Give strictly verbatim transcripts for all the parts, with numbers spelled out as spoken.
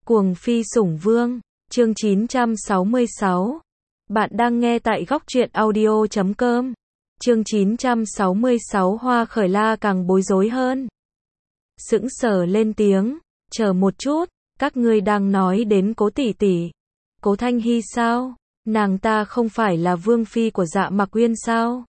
Cuồng phi sủng vương, chương chín trăm sáu mươi sáu. Bạn đang nghe tại góc truyện audio chấm com. Chương chín trăm sáu mươi sáu. Hoa Khởi La càng bối rối hơn. Sững sờ lên tiếng, chờ một chút, các ngươi đang nói đến Cố tỷ tỷ. Cố Thanh Hy sao? Nàng ta không phải là vương phi của Dạ Mạc Uyên sao?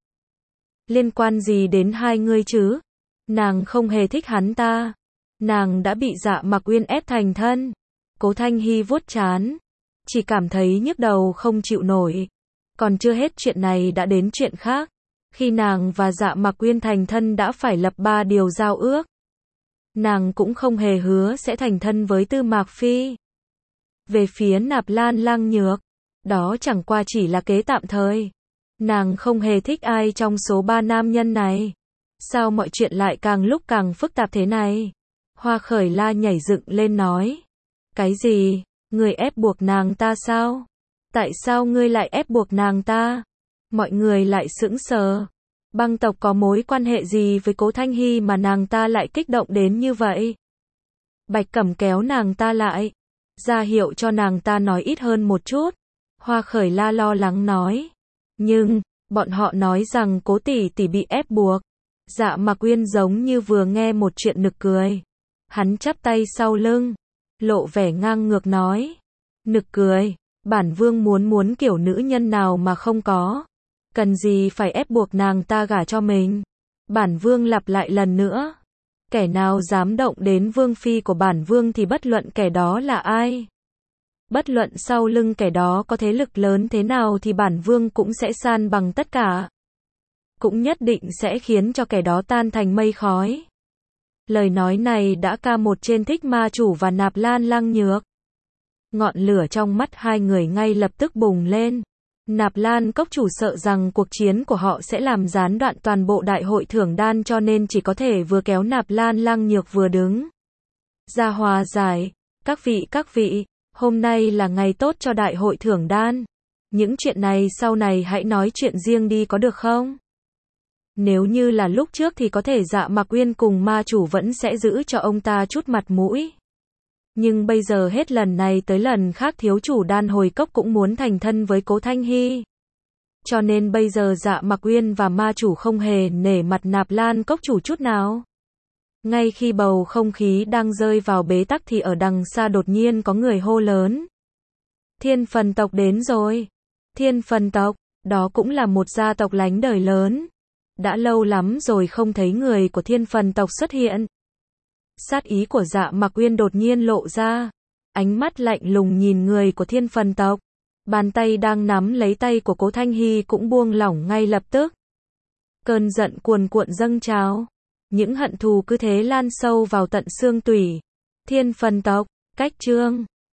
Liên quan gì đến hai ngươi chứ? Nàng không hề thích hắn ta. Nàng đã bị Dạ Mạc Uyên ép thành thân. Cố Thanh Hy vuốt trán, chỉ cảm thấy nhức đầu không chịu nổi. Còn chưa hết chuyện này đã đến chuyện khác. Khi nàng và Dạ Mạc Uyên thành thân đã phải lập ba điều giao ước. Nàng cũng không hề hứa sẽ thành thân với Tư Mạc Phi. Về phía Nạp Lan Lang Nhược, đó chẳng qua chỉ là kế tạm thời. Nàng không hề thích ai trong số ba nam nhân này. Sao mọi chuyện lại càng lúc càng phức tạp thế này? Hoa Khởi La nhảy dựng lên nói. Cái gì? Ngươi ép buộc nàng ta sao? Tại sao ngươi lại ép buộc nàng ta? Mọi người lại sững sờ. Băng tộc có mối quan hệ gì với Cố Thanh Hy mà nàng ta lại kích động đến như vậy? Bạch Cẩm kéo nàng ta lại, ra hiệu cho nàng ta nói ít hơn một chút. Hoa Khởi La lo lắng nói. Nhưng, bọn họ nói rằng Cố tỷ tỷ bị ép buộc. Dạ Mạc Uyên giống như vừa nghe một chuyện nực cười. Hắn chắp tay sau lưng, lộ vẻ ngang ngược nói. Nực cười, bản vương muốn muốn kiểu nữ nhân nào mà không có. Cần gì phải ép buộc nàng ta gả cho mình. Bản vương lặp lại lần nữa. Kẻ nào dám động đến vương phi của bản vương thì bất luận kẻ đó là ai. Bất luận sau lưng kẻ đó có thế lực lớn thế nào thì bản vương cũng sẽ san bằng tất cả. Cũng nhất định sẽ khiến cho kẻ đó tan thành mây khói. Lời nói này đã ca một trên thích ma chủ và Nạp Lan Lang Nhược. Ngọn lửa trong mắt hai người ngay lập tức bùng lên. Nạp Lan cốc chủ sợ rằng cuộc chiến của họ sẽ làm gián đoạn toàn bộ đại hội thưởng đan cho nên chỉ có thể vừa kéo Nạp Lan Lang Nhược vừa đứng ra hòa giải. Các vị các vị, hôm nay là ngày tốt cho đại hội thưởng đan. Những chuyện này sau này hãy nói chuyện riêng đi có được không? Nếu như là lúc trước thì có thể Dạ Mạc Uyên cùng ma chủ vẫn sẽ giữ cho ông ta chút mặt mũi. Nhưng bây giờ hết lần này tới lần khác thiếu chủ đan hồi cốc cũng muốn thành thân với Cố Thanh Hy. Cho nên bây giờ Dạ Mạc Uyên và ma chủ không hề nể mặt Nạp Lan cốc chủ chút nào. Ngay khi bầu không khí đang rơi vào bế tắc thì ở đằng xa đột nhiên có người hô lớn. Thiên Phần tộc đến rồi. Thiên Phần tộc, đó cũng là một gia tộc lánh đời lớn. Đã lâu lắm rồi không thấy người của Thiên Phần tộc xuất hiện. Sát ý của Dạ Mạc Uyên đột nhiên lộ ra. Ánh mắt lạnh lùng nhìn người của Thiên Phần tộc. Bàn tay đang nắm lấy tay của Cố Thanh Hy cũng buông lỏng ngay lập tức. Cơn giận cuồn cuộn dâng trào. Những hận thù cứ thế lan sâu vào tận xương tủy. Thiên Phần tộc, cách chương.